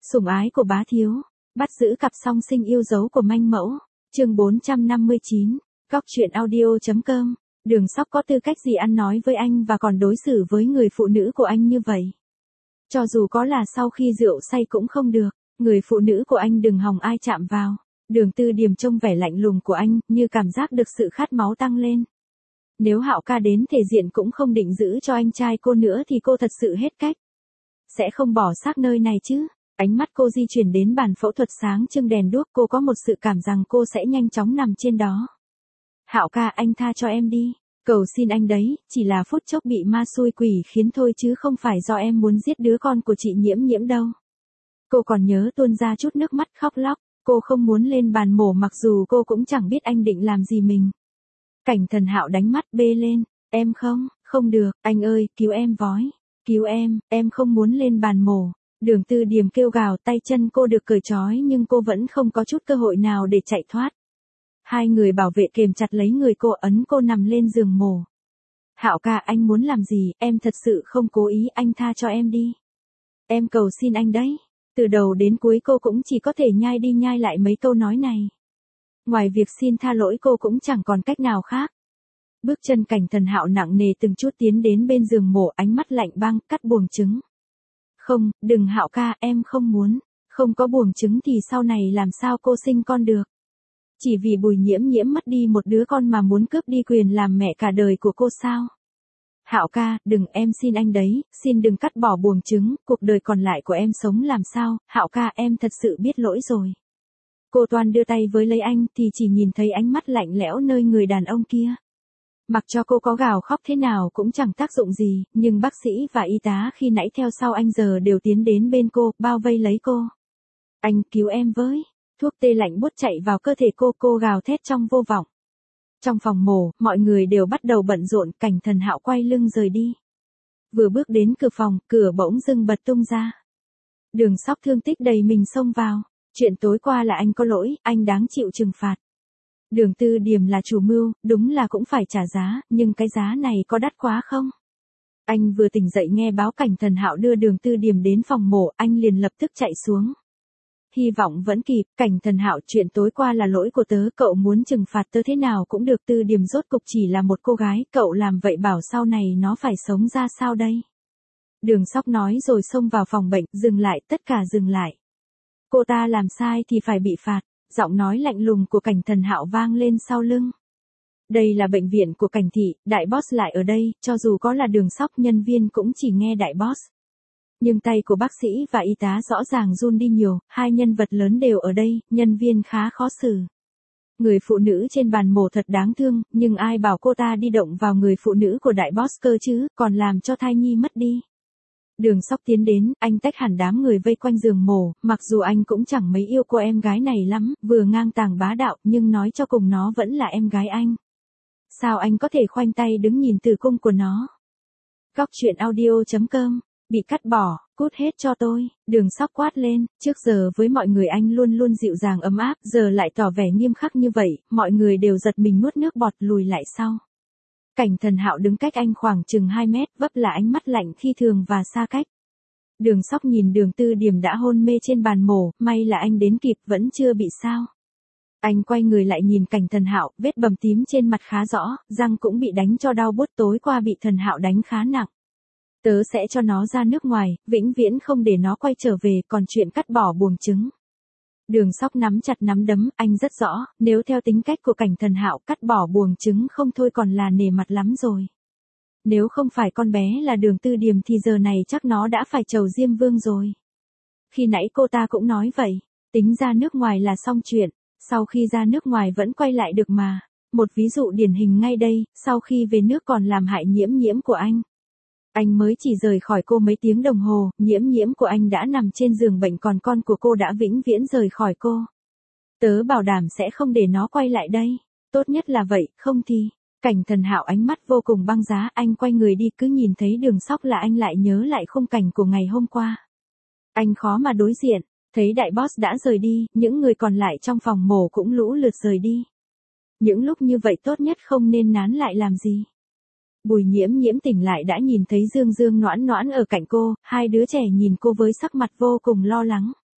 Sủng ái của bá thiếu, bắt giữ cặp song sinh yêu dấu của manh mẫu, chương 459, Góc truyện audio.com, Đường Sóc có tư cách gì ăn nói với anh và còn đối xử với người phụ nữ của anh như vậy? Cho dù có là sau khi rượu say cũng không được, người phụ nữ của anh đừng hòng ai chạm vào. Đường Tư Điềm trông vẻ lạnh lùng của anh, như cảm giác được sự khát máu tăng lên. Nếu Hạo ca đến thể diện cũng không định giữ cho anh trai cô nữa thì cô thật sự hết cách. Sẽ không bỏ xác nơi này chứ? Ánh mắt cô di chuyển đến bàn phẫu thuật sáng trưng đèn đuốc, cô có một sự cảm rằng cô sẽ nhanh chóng nằm trên đó. Hạo ca, anh tha cho em đi. Cầu xin anh đấy, chỉ là phút chốc bị ma xui quỷ khiến thôi chứ không phải do em muốn giết đứa con của chị Nhiễm Nhiễm đâu. Cô còn nhớ tuôn ra chút nước mắt khóc lóc, cô không muốn lên bàn mổ mặc dù cô cũng chẳng biết anh định làm gì mình. Cảnh Thần Hạo đánh mắt bê lên, em không được, anh ơi, cứu em với. Cứu em không muốn lên bàn mổ. Đường Tư Điềm kêu gào, tay chân cô được cởi trói nhưng cô vẫn không có chút cơ hội nào để chạy thoát. Hai người bảo vệ kềm chặt lấy người cô, ấn cô nằm lên giường mổ. Hạo ca, anh muốn làm gì, em thật sự không cố ý, anh tha cho em đi. Em cầu xin anh đấy. Từ đầu đến cuối cô cũng chỉ có thể nhai đi nhai lại mấy câu nói này. Ngoài việc xin tha lỗi cô cũng chẳng còn cách nào khác. Bước chân Cảnh Thần Hạo nặng nề từng chút tiến đến bên giường mổ, ánh mắt lạnh băng, cắt buồng trứng. Không, đừng Hạo ca, em không muốn. Không có buồng trứng thì sau này làm sao cô sinh con được. Chỉ vì Bùi Nhiễm Nhiễm mất đi một đứa con mà muốn cướp đi quyền làm mẹ cả đời của cô sao? Hạo ca, đừng, em xin anh đấy, xin đừng cắt bỏ buồng trứng, cuộc đời còn lại của em sống làm sao? Hạo ca, em thật sự biết lỗi rồi. Cô toan đưa tay với lấy anh thì chỉ nhìn thấy ánh mắt lạnh lẽo nơi người đàn ông kia. Mặc cho cô có gào khóc thế nào cũng chẳng tác dụng gì, nhưng bác sĩ và y tá khi nãy theo sau anh giờ đều tiến đến bên cô, bao vây lấy cô. Anh cứu em với. Thuốc tê lạnh buốt chạy vào cơ thể cô gào thét trong vô vọng. Trong phòng mổ, mọi người đều bắt đầu bận rộn, Cảnh Thần Hạo quay lưng rời đi. Vừa bước đến cửa phòng, cửa bỗng dưng bật tung ra. Đường Sóc thương tích đầy mình xông vào. Chuyện tối qua là anh có lỗi, anh đáng chịu trừng phạt. Đường Tư Điềm là chủ mưu, đúng là cũng phải trả giá, nhưng cái giá này có đắt quá không? Anh vừa tỉnh dậy nghe báo Cảnh Thần Hạo đưa Đường Tư Điềm đến phòng mổ, anh liền lập tức chạy xuống. Hy vọng vẫn kịp, Cảnh Thần Hạo, chuyện tối qua là lỗi của tớ, cậu muốn trừng phạt tớ thế nào cũng được, Tư Điềm rốt cục chỉ là một cô gái, cậu làm vậy bảo sau này nó phải sống ra sao đây? Đường Sóc nói rồi xông vào phòng bệnh, dừng lại, tất cả dừng lại. Cô ta làm sai thì phải bị phạt, giọng nói lạnh lùng của Cảnh Thần Hạo vang lên sau lưng. Đây là bệnh viện của Cảnh thị, đại boss lại ở đây, cho dù có là Đường Sóc nhân viên cũng chỉ nghe đại boss. Nhưng tay của bác sĩ và y tá rõ ràng run đi nhiều, hai nhân vật lớn đều ở đây, nhân viên khá khó xử. Người phụ nữ trên bàn mổ thật đáng thương, nhưng ai bảo cô ta đi động vào người phụ nữ của đại boss cơ chứ, còn làm cho thai nhi mất đi. Đường Sóc tiến đến, anh tách hẳn đám người vây quanh giường mổ, mặc dù anh cũng chẳng mấy yêu cô em gái này lắm, vừa ngang tàng bá đạo, nhưng nói cho cùng nó vẫn là em gái anh. Sao anh có thể khoanh tay đứng nhìn tử cung của nó? Góc truyện audio.com, bị cắt bỏ, cút hết cho tôi, Đường Sóc quát lên, trước giờ với mọi người anh luôn luôn dịu dàng ấm áp, giờ lại tỏ vẻ nghiêm khắc như vậy, mọi người đều giật mình nuốt nước bọt lùi lại sau. Cảnh Thần Hạo đứng cách anh khoảng chừng 2 mét, vấp là ánh mắt lạnh khi thường và xa cách. Đường Sóc nhìn Đường Tư Điềm đã hôn mê trên bàn mổ, may là anh đến kịp, vẫn chưa bị sao. Anh quay người lại nhìn Cảnh Thần Hạo, vết bầm tím trên mặt khá rõ, răng cũng bị đánh cho đau buốt, tối qua bị Thần Hạo đánh khá nặng. Tớ sẽ cho nó ra nước ngoài, vĩnh viễn không để nó quay trở về, còn chuyện cắt bỏ buồng trứng. Đường Sóc nắm chặt nắm đấm, anh rất rõ, nếu theo tính cách của Cảnh Thần Hạo, cắt bỏ buồng trứng không thôi còn là nể mặt lắm rồi. Nếu không phải con bé là Đường Tư Điềm thì giờ này chắc nó đã phải chầu Diêm Vương rồi. Khi nãy cô ta cũng nói vậy, tính ra nước ngoài là xong chuyện, sau khi ra nước ngoài vẫn quay lại được mà. Một ví dụ điển hình ngay đây, sau khi về nước còn làm hại Nhiễm Nhiễm của anh. Anh mới chỉ rời khỏi cô mấy tiếng đồng hồ, Nhiễm Nhiễm của anh đã nằm trên giường bệnh, còn con của cô đã vĩnh viễn rời khỏi cô. Tớ bảo đảm sẽ không để nó quay lại đây, tốt nhất là vậy, không thì... Cảnh Thần Hạo ánh mắt vô cùng băng giá, anh quay người đi, cứ nhìn thấy Đường Sóc là anh lại nhớ lại khung cảnh của ngày hôm qua. Anh khó mà đối diện, thấy đại boss đã rời đi, những người còn lại trong phòng mổ cũng lũ lượt rời đi. Những lúc như vậy tốt nhất không nên nán lại làm gì. Bùi Nhiễm Nhiễm tỉnh lại đã nhìn thấy Dương Dương Noãn Noãn ở cạnh cô, hai đứa trẻ nhìn cô với sắc mặt vô cùng lo lắng.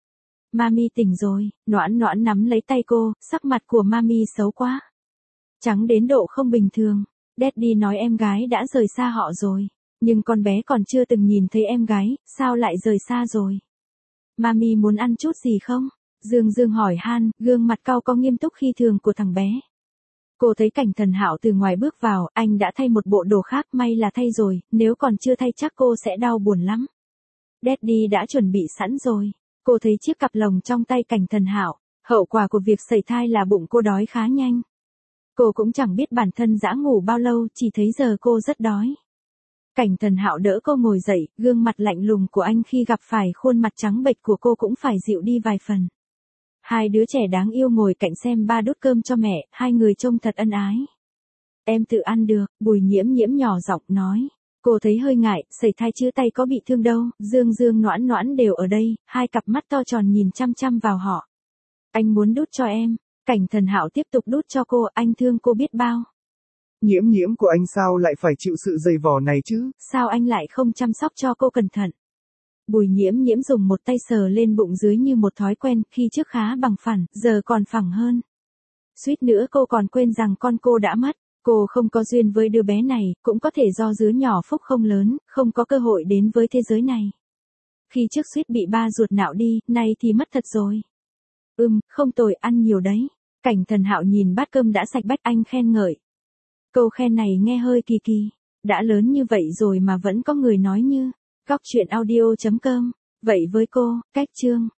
Mami tỉnh rồi, Noãn Noãn nắm lấy tay cô, sắc mặt của Mami xấu quá. Trắng đến độ không bình thường. Daddy nói em gái đã rời xa họ rồi. Nhưng con bé còn chưa từng nhìn thấy em gái, sao lại rời xa rồi? Mami muốn ăn chút gì không? Dương Dương hỏi han, gương mặt cau có nghiêm túc khi thường của thằng bé. Cô thấy Cảnh Thần Hạo từ ngoài bước vào, anh đã thay một bộ đồ khác, may là thay rồi, nếu còn chưa thay chắc cô sẽ đau buồn lắm. Daddy đã chuẩn bị sẵn rồi. Cô thấy chiếc cặp lồng trong tay Cảnh Thần Hạo, hậu quả của việc sẩy thai là bụng cô đói khá nhanh. Cô cũng chẳng biết bản thân dã ngủ bao lâu, chỉ thấy giờ cô rất đói. Cảnh Thần Hạo đỡ cô ngồi dậy, gương mặt lạnh lùng của anh khi gặp phải khuôn mặt trắng bệch của cô cũng phải dịu đi vài phần. Hai đứa trẻ đáng yêu ngồi cạnh xem ba đút cơm cho mẹ, hai người trông thật ân ái. Em tự ăn được, Bùi Nhiễm Nhiễm nhỏ giọng nói. Cô thấy hơi ngại, sẩy thai chứ tay có bị thương đâu, Dương Dương Noãn Noãn đều ở đây, hai cặp mắt to tròn nhìn chăm chăm vào họ. Anh muốn đút cho em. Cảnh Thần Hạo tiếp tục đút cho cô, anh thương cô biết bao. Nhiễm Nhiễm của anh sao lại phải chịu sự dày vò này chứ? Sao anh lại không chăm sóc cho cô cẩn thận? Bùi Nhiễm Nhiễm dùng một tay sờ lên bụng dưới như một thói quen, khi trước khá bằng phẳng, giờ còn phẳng hơn. Suýt nữa cô còn quên rằng con cô đã mất. Cô không có duyên với đứa bé này, cũng có thể do đứa nhỏ phúc không lớn, không có cơ hội đến với thế giới này. Khi trước suýt bị ba ruột nạo đi, nay thì mất thật rồi. Không tồi, ăn nhiều đấy. Cảnh Thần Hạo nhìn bát cơm đã sạch bách, anh khen ngợi. Câu khen này nghe hơi kỳ kỳ. Đã lớn như vậy rồi mà vẫn có người nói như. Góc truyện audio.com. Vậy với cô, cách chương.